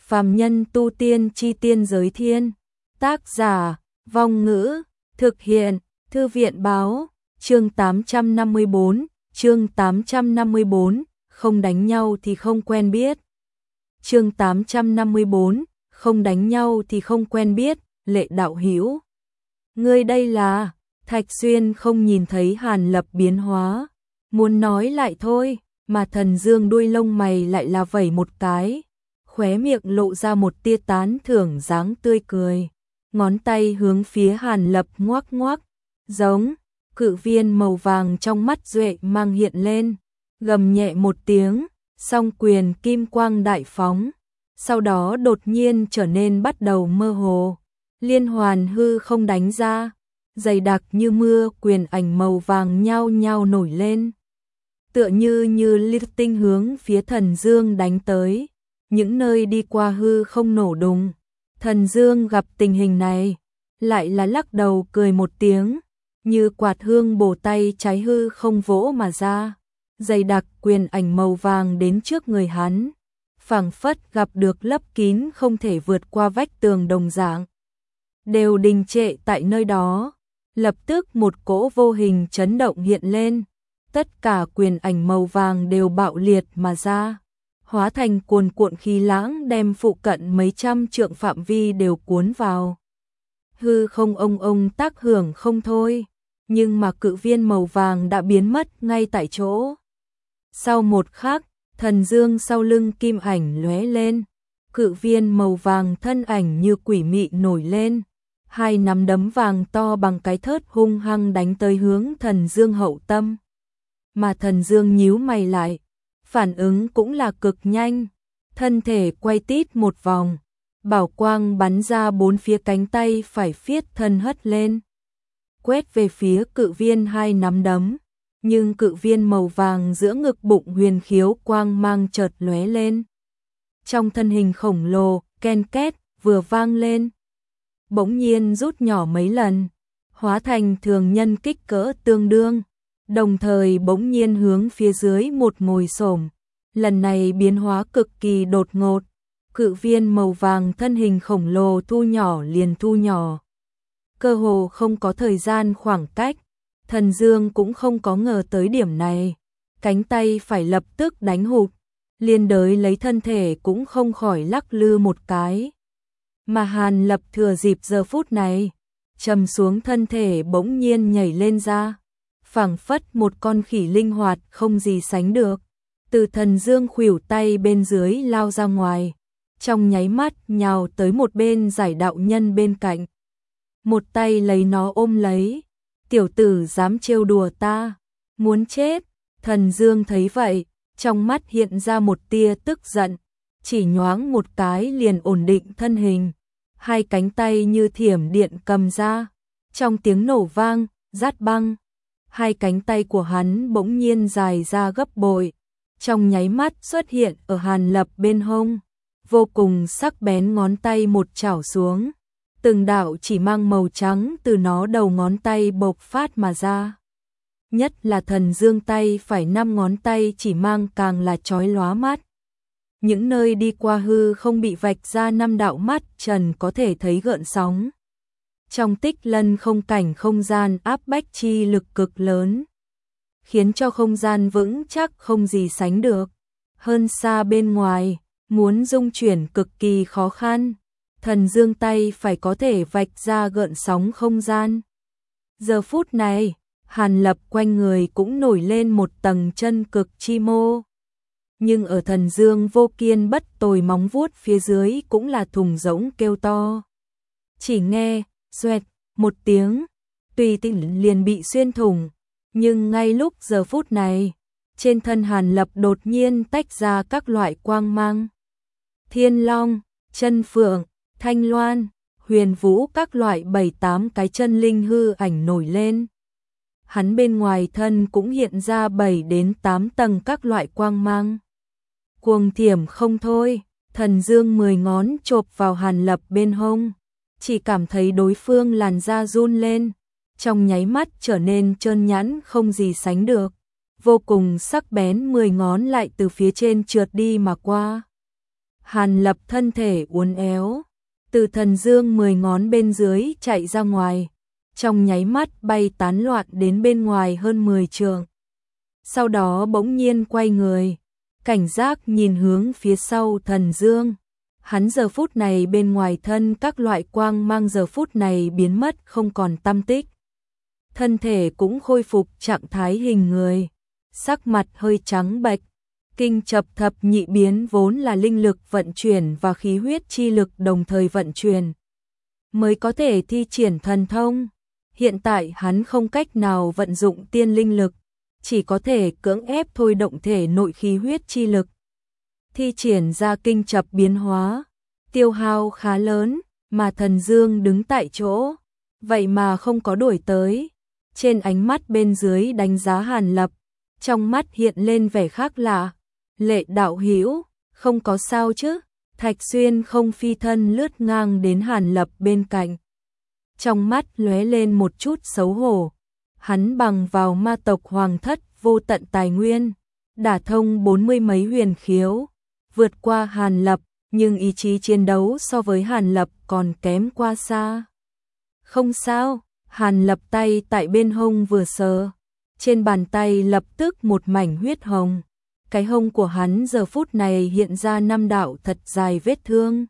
Phàm nhân tu tiên chi tiên giới thiên. Tác giả, Vong Ngữ, thực hiện, Thư viện báo, chương 854, chương 854, không đánh nhau thì không quen biết. Chương 854, không đánh nhau thì không quen biết, Lệ đạo hữu. Ngươi đây là, Thạch Xuyên không nhìn thấy Hàn Lập biến hóa, muốn nói lại thôi, mà Thần Dương đuôi lông mày lại là vẩy một cái, khóe miệng lộ ra một tia tán thưởng dáng tươi cười, ngón tay hướng phía Hàn Lập ngoắc ngoắc, giống, cự viên màu vàng trong mắt duệ mang hiện lên, gầm nhẹ một tiếng, song quyền kim quang đại phóng, sau đó đột nhiên trở nên bắt đầu mơ hồ, liên hoàn hư không đánh ra, dày đặc như mưa quyền ảnh màu vàng nhao nhao nổi lên, tựa như lưu tinh hướng phía Thần Dương đánh tới, những nơi đi qua hư không nổ đùng. Thần Dương gặp tình hình này, lại là lắc đầu cười một tiếng, như quạt hương bổ tay trái hư không vỗ mà ra, dày đặc quyền ảnh màu vàng đến trước người hắn, phảng phất gặp được lấp kín không thể vượt qua vách tường đồng dạng, đều đình trệ tại nơi đó, lập tức một cỗ vô hình chấn động hiện lên, tất cả quyền ảnh màu vàng đều bạo liệt mà ra, hóa thành cuồn cuộn khí lãng đem phụ cận mấy trăm trượng phạm vi đều cuốn vào. Hư không ông tác hưởng không thôi, nhưng mà cự viên màu vàng đã biến mất ngay tại chỗ. Sau một khắc, Thần Dương sau lưng kim ảnh lóe lên, cự viên màu vàng thân ảnh như quỷ mị nổi lên, hai nắm đấm vàng to bằng cái thớt hung hăng đánh tới hướng Thần Dương hậu tâm. Mà Thần Dương nhíu mày lại, phản ứng cũng là cực nhanh, thân thể quay tít một vòng, bảo quang bắn ra bốn phía cánh tay phải phiết thân hất lên, quét về phía cự viên hai nắm đấm, nhưng cự viên màu vàng giữa ngực bụng huyền khiếu quang mang chợt lóe lên. Trong thân hình khổng lồ, ken két vừa vang lên, bỗng nhiên rút nhỏ mấy lần, hóa thành thường nhân kích cỡ tương đương, đồng thời bỗng nhiên hướng phía dưới một ngồi xổm. Lần này biến hóa cực kỳ đột ngột, cự viên màu vàng thân hình khổng lồ thu nhỏ liền thu nhỏ. Cơ hồ không có thời gian khoảng cách, Thần Dương cũng không có ngờ tới điểm này, cánh tay phải lập tức đánh hụt, liên đới lấy thân thể cũng không khỏi lắc lư một cái. Mà Hàn Lập thừa dịp giờ phút này, trầm xuống thân thể bỗng nhiên nhảy lên ra, phảng phất một con khỉ linh hoạt không gì sánh được, từ Thần Dương khuỷu tay bên dưới lao ra ngoài, trong nháy mắt nhào tới một bên giải đạo nhân bên cạnh. Một tay lấy nó ôm lấy, tiểu tử dám trêu đùa ta, muốn chết. Thần Dương thấy vậy, trong mắt hiện ra một tia tức giận, chỉ nhoáng một cái liền ổn định thân hình, hai cánh tay như thiểm điện cầm ra, trong tiếng nổ vang, rát băng, hai cánh tay của hắn bỗng nhiên dài ra gấp bội, trong nháy mắt xuất hiện ở Hàn Lập bên hông, vô cùng sắc bén ngón tay một chảo xuống, từng đạo chỉ mang màu trắng từ nó đầu ngón tay bộc phát mà ra. Nhất là Thần Dương tay phải năm ngón tay chỉ mang càng là chói lóa mắt. Những nơi đi qua hư không bị vạch ra năm đạo mắt trần có thể thấy gợn sóng. Trong tích lân không cảnh không gian áp bách chi lực cực lớn, khiến cho không gian vững chắc không gì sánh được. Hơn xa bên ngoài, muốn dung chuyển cực kỳ khó khăn, Thần Dương tay phải có thể vạch ra gợn sóng không gian. Giờ phút này, Hàn Lập quanh người cũng nổi lên một tầng chân cực chi mô. Nhưng ở Thần Dương vô kiên bất tồi móng vuốt phía dưới cũng là thùng rỗng kêu to. Chỉ nghe, xoẹt, một tiếng, tùy tiện liền bị xuyên thủng. Nhưng ngay lúc giờ phút này, trên thân Hàn Lập đột nhiên tách ra các loại quang mang. Thiên Long, Chân Phượng, Thanh Loan, Huyền Vũ các loại 7-8 cái chân linh hư ảnh nổi lên. Hắn bên ngoài thân cũng hiện ra 7 đến 8 tầng các loại quang mang. Cuồng thiểm không thôi, Thần Dương 10 ngón chộp vào Hàn Lập bên hông, chỉ cảm thấy đối phương làn da run lên, trong nháy mắt trở nên trơn nhẵn không gì sánh được, vô cùng sắc bén 10 ngón lại từ phía trên trượt đi mà qua. Hàn Lập thân thể uốn éo, từ thần dương 10 ngón bên dưới chạy ra ngoài, trong nháy mắt bay tán loạn đến bên ngoài hơn 10 trượng. Sau đó bỗng nhiên quay người, cảnh giác nhìn hướng phía sau thần dương. Hắn giờ phút này bên ngoài thân các loại quang mang giờ phút này biến mất không còn tăm tích. Thân thể cũng khôi phục trạng thái hình người, sắc mặt hơi trắng bệch. Kinh chập thập nhị biến vốn là linh lực vận chuyển và khí huyết chi lực đồng thời vận chuyển, mới có thể thi triển thần thông. Hiện tại hắn không cách nào vận dụng tiên linh lực, chỉ có thể cưỡng ép thôi động thể nội khí huyết chi lực. Thi triển ra kinh chập biến hóa, tiêu hao khá lớn, mà thần dương đứng tại chỗ, vậy mà không có đuổi tới. Trên ánh mắt bên dưới đánh giá Hàn Lập, trong mắt hiện lên vẻ khác lạ. Lệ đạo hữu, không có sao chứ? Thạch Xuyên không phi thân lướt ngang đến Hàn Lập bên cạnh. Trong mắt lóe lên một chút xấu hổ. Hắn bằng vào ma tộc hoàng thất vô tận tài nguyên, đả thông 40 mấy huyền khiếu, vượt qua Hàn Lập, nhưng ý chí chiến đấu so với Hàn Lập còn kém qua xa. Không sao, Hàn Lập tay tại bên hông vừa sờ, trên bàn tay lập tức một mảnh huyết hồng. Cái hông của hắn giờ phút này hiện ra 5 đạo thật dài vết thương.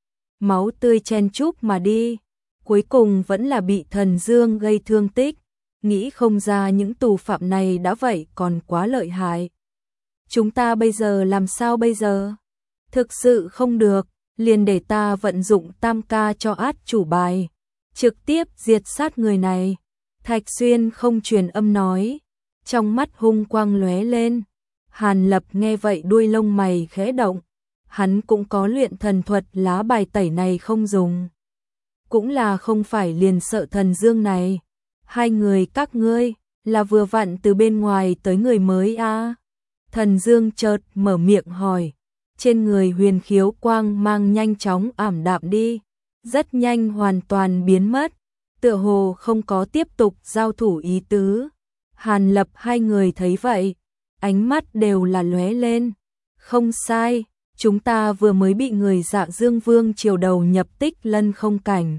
Máu tươi chen chúc mà đi, cuối cùng vẫn là bị thần dương gây thương tích. Nghĩ không ra những tù phạm này đã vậy còn quá lợi hại. Chúng ta bây giờ làm sao bây giờ? Thực sự không được, liền để ta vận dụng tam ca cho át chủ bài, trực tiếp diệt sát người này. Thạch Xuyên không truyền âm nói, trong mắt hung quang lóe lên. Hàn Lập nghe vậy đuôi lông mày khẽ động, hắn cũng có luyện thần thuật, lá bài tẩy này không dùng. Cũng là không phải liền sợ thần dương này. Hai người các ngươi là vừa vặn từ bên ngoài tới người mới à? Thần dương chợt mở miệng hỏi, trên người huyền khiếu quang mang nhanh chóng ảm đạm đi, rất nhanh hoàn toàn biến mất, tựa hồ không có tiếp tục giao thủ ý tứ. Hàn Lập hai người thấy vậy, ánh mắt đều là lóe lên. Không sai, chúng ta vừa mới bị người Dạ Dương Vương triều đầu nhập Tích Lân không cảnh.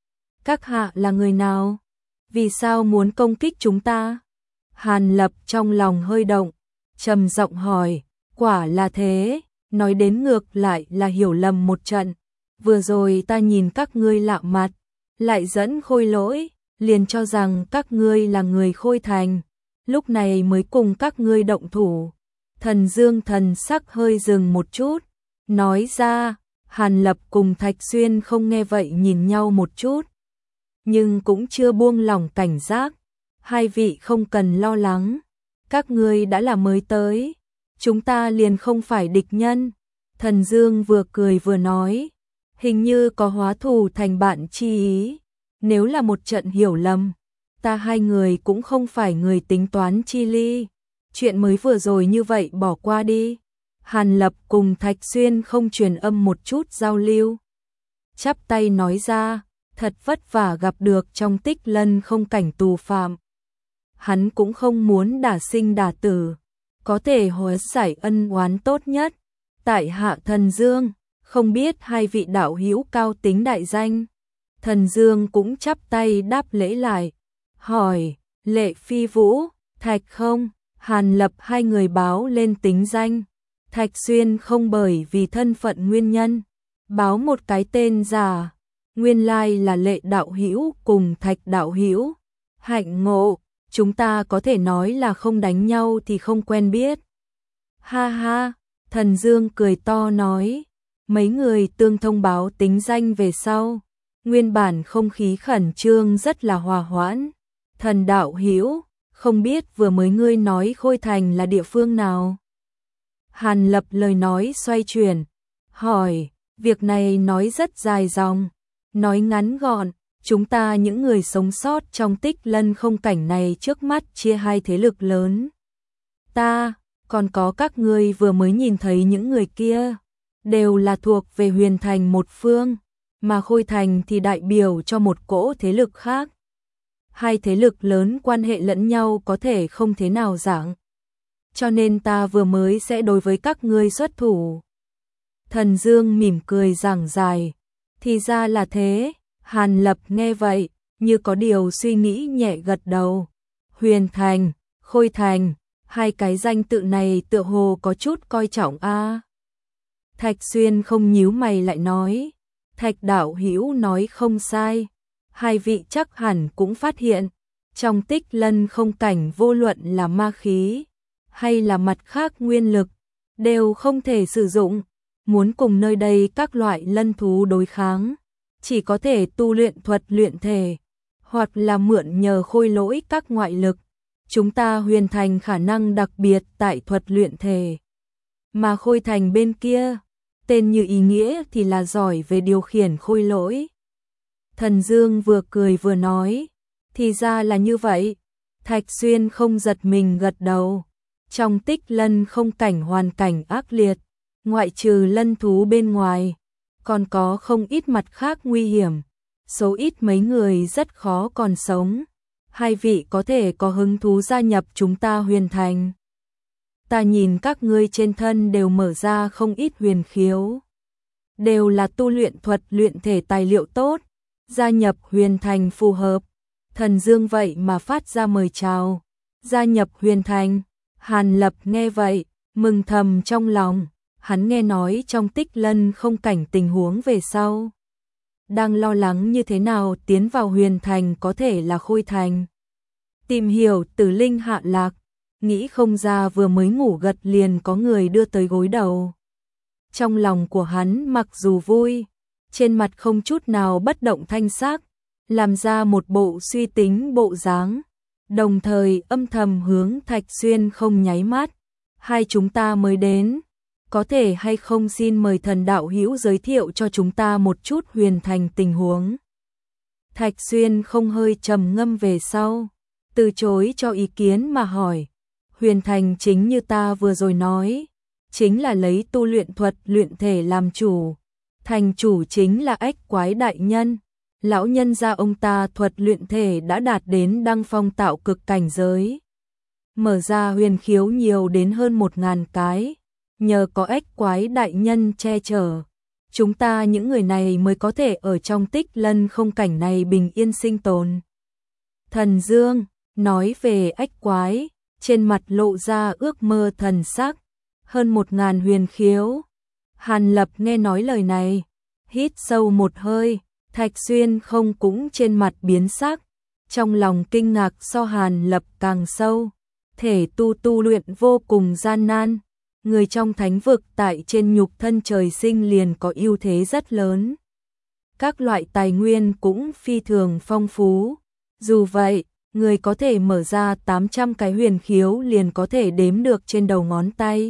Các hạ là người nào? Vì sao muốn công kích chúng ta? Hàn Lập trong lòng hơi động, trầm giọng hỏi, quả là thế, nói đến ngược lại là hiểu lầm một trận. Vừa rồi ta nhìn các ngươi lạ mặt, lại dẫn Khôi Lỗi, liền cho rằng các ngươi là người Khôi Thành, lúc này mới cùng các ngươi động thủ. Thần Dương thần sắc hơi dừng một chút, nói ra. Hàn Lập cùng Thạch Xuyên không nghe vậy nhìn nhau một chút, nhưng cũng chưa buông lỏng cảnh giác. Hai vị không cần lo lắng, các ngươi đã là mới tới, chúng ta liền không phải địch nhân. Thần Dương vừa cười vừa nói, hình như có hóa thù thành bạn chi ý. Nếu là một trận hiểu lầm, ta hai người cũng không phải người tính toán chi ly. Chuyện mới vừa rồi như vậy bỏ qua đi. Hàn Lập cùng Thạch Xuyên không truyền âm một chút giao lưu, chắp tay nói ra, thật vất vả gặp được trong Tích Lân không cảnh tù phạm. Hắn cũng không muốn đả sinh đả tử, có thể hóa giải ân oán tốt nhất. Tại hạ Thần Dương, không biết hai vị đạo hữu cao tính đại danh. Thần Dương cũng chắp tay đáp lễ lại, hỏi, Lệ Phi Vũ, Thạch không? Hàn Lập hai người báo lên tính danh. Thạch Xuyên không bởi vì thân phận nguyên nhân, báo một cái tên giả, nguyên lai là Lệ đạo hữu cùng Thạch đạo hữu. Hạnh ngộ, chúng ta có thể nói là không đánh nhau thì không quen biết. Ha ha, Thần Dương cười to nói, mấy người tương thông báo tính danh về sau, nguyên bản không khí khẩn trương rất là hòa hoãn. Thần đạo hữu, không biết vừa mới ngươi nói Khôi Thành là địa phương nào? Hàn Lập lời nói xoay chuyển, hỏi, việc này nói rất dài dòng, nói ngắn gọn, chúng ta những người sống sót trong Tích Lân không cảnh này trước mắt chia hai thế lực lớn. Ta, còn có các ngươi vừa mới nhìn thấy những người kia, đều là thuộc về Huyền Thành một phương, mà Khôi Thành thì đại biểu cho một cỗ thế lực khác. Hai thế lực lớn quan hệ lẫn nhau có thể không thế nào giảng, cho nên ta vừa mới sẽ đối với các ngươi xuất thủ. Thần Dương mỉm cười giảng giải. Thì ra là thế, Hàn Lập nghe vậy, như có điều suy nghĩ nhẹ gật đầu. Huyền Thành, Khôi Thành, hai cái danh tự này tựa hồ có chút coi trọng a. Thạch Xuyên không nhíu mày lại nói, Thạch đạo hữu nói không sai, hai vị chắc hẳn cũng phát hiện, trong Tích Lân không cảnh vô luận là ma khí, hay là mặt khác nguyên lực, đều không thể sử dụng, muốn cùng nơi đây các loại lân thú đối kháng, chỉ có thể tu luyện thuật luyện thể, hoặc là mượn nhờ khôi lỗi các ngoại lực. Chúng ta Huyền Thành khả năng đặc biệt tại thuật luyện thể. Mà Khôi Thành bên kia, tên như ý nghĩa thì là giỏi về điều khiển khôi lỗi. Thần Dương vừa cười vừa nói, thì ra là như vậy. Thạch Xuyên không giật mình gật đầu. Trong Tích Lân không cảnh hoàn cảnh ác liệt, ngoại trừ lân thú bên ngoài, còn có không ít mặt khác nguy hiểm, số ít mấy người rất khó còn sống. Hai vị có thể có hứng thú gia nhập chúng ta Huyền Thành. Ta nhìn các ngươi trên thân đều mở ra không ít huyền khiếu, đều là tu luyện thuật luyện thể tài liệu tốt, gia nhập Huyền Thành phù hợp. Thần Dương vậy mà phát ra mời chào, gia nhập Huyền Thành. Hàn Lập nghe vậy, mừng thầm trong lòng, hắn nghe nói trong Tích Lân không cảnh tình huống về sau, đang lo lắng như thế nào tiến vào Huyền Thành có thể là Khôi Thành. Tìm hiểu Tử Linh hạ lạc, nghĩ không ra vừa mới ngủ gật liền có người đưa tới gối đầu. Trong lòng của hắn mặc dù vui, trên mặt không chút nào bất động thanh sắc, làm ra một bộ suy tính bộ dáng, đồng thời âm thầm hướng Thạch Xuyên không nháy mắt. Hai chúng ta mới đến, có thể hay không xin mời thần đạo hữu giới thiệu cho chúng ta một chút Huyền Thành tình huống. Thạch Xuyên không hơi trầm ngâm về sau, từ chối cho ý kiến mà hỏi, Huyền Thành chính như ta vừa rồi nói, chính là lấy tu luyện thuật luyện thể làm chủ, thành chủ chính là Ách Quái đại nhân, lão nhân gia ông ta thuật luyện thể đã đạt đến đăng phong tạo cực cảnh giới, mở ra huyền khiếu nhiều đến hơn 1000 cái, nhờ có Ách Quái đại nhân che chở, chúng ta những người này mới có thể ở trong Tích Lân không cảnh này bình yên sinh tồn. Thần Dương nói về Ách Quái, trên mặt lộ ra ước mơ thần sắc, hơn 1000 huyền khiếu. Hàn Lập nghe nói lời này, hít sâu một hơi, Thạch Xuyên không cũng trên mặt biến sắc, trong lòng kinh ngạc so Hàn Lập càng sâu, thể tu luyện vô cùng gian nan, người trong thánh vực tại trên nhục thân trời sinh liền có ưu thế rất lớn. Các loại tài nguyên cũng phi thường phong phú, dù vậy, người có thể mở ra 800 cái huyền khiếu liền có thể đếm được trên đầu ngón tay.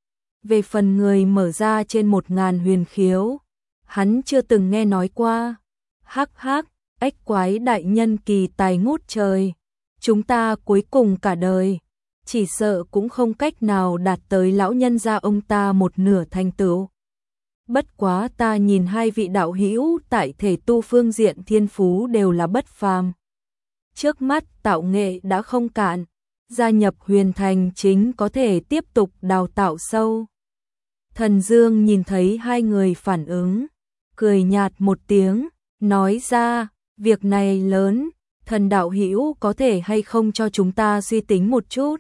Về phần người mở ra trên 1000 huyền khiếu, hắn chưa từng nghe nói qua. Hắc hắc, Ách Quái đại nhân kỳ tài ngút trời, chúng ta cuối cùng cả đời, chỉ sợ cũng không cách nào đạt tới lão nhân gia ông ta một nửa thành tựu. Bất quá ta nhìn hai vị đạo hữu tại thể tu phương diện thiên phú đều là bất phàm. Trước mắt tạo nghệ đã không cạn, gia nhập Huyền Thành chính có thể tiếp tục đào tạo sâu. Thần Dương nhìn thấy hai người phản ứng, cười nhạt một tiếng, nói ra, việc này lớn, thần đạo hữu có thể hay không cho chúng ta suy tính một chút.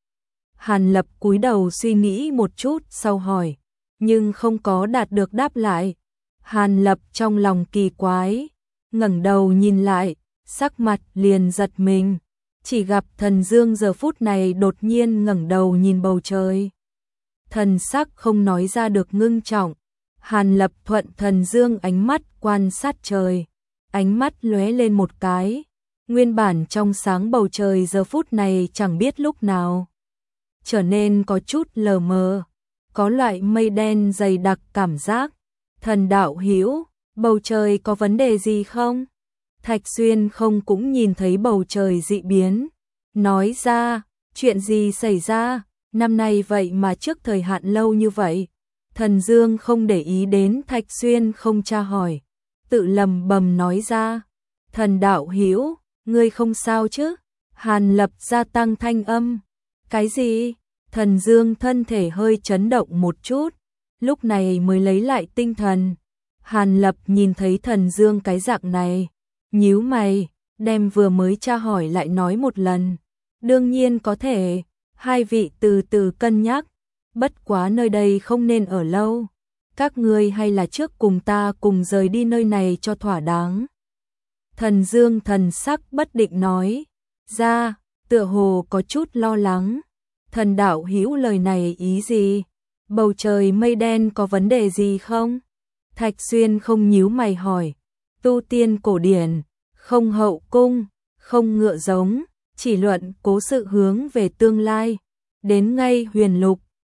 Hàn Lập cúi đầu suy nghĩ một chút sau hỏi, nhưng không có đạt được đáp lại. Hàn Lập trong lòng kỳ quái, ngẩng đầu nhìn lại, sắc mặt liền giật mình, chỉ gặp Thần Dương giờ phút này đột nhiên ngẩng đầu nhìn bầu trời. Thần sắc không nói ra được ngưng trọng, Hàn Lập thuận Thần Dương ánh mắt quan sát trời, ánh mắt lóe lên một cái, nguyên bản trong sáng bầu trời giờ phút này chẳng biết lúc nào trở nên có chút lờ mờ, có loại mây đen dày đặc cảm giác. Thần đạo hữu, bầu trời có vấn đề gì không? Thạch Xuyên không cũng nhìn thấy bầu trời dị biến, nói ra, chuyện gì xảy ra, năm nay vậy mà trước thời hạn lâu như vậy. Thần Dương không để ý đến Thạch Xuyên không tra hỏi, tự lầm bầm nói ra, thần đạo hữu, ngươi không sao chứ? Hàn Lập gia tăng thanh âm, cái gì? Thần Dương thân thể hơi chấn động một chút, lúc này mới lấy lại tinh thần. Hàn Lập nhìn thấy Thần Dương cái dạng này, nhíu mày, đem vừa mới tra hỏi lại nói một lần. Đương nhiên có thể, hai vị từ từ cân nhắc, bất quá nơi đây không nên ở lâu. Các ngươi hay là trước cùng ta cùng rời đi nơi này cho thỏa đáng. Thần Dương thần sắc bất định nói, ra, tựa hồ có chút lo lắng. Thần đạo hữu lời này ý gì? Bầu trời mây đen có vấn đề gì không? Thạch Xuyên không nhíu mày hỏi, tu tiên cổ điển, không hậu cung, không ngựa giống, chỉ luận cố sự hướng về tương lai. Đến ngay huyền lục,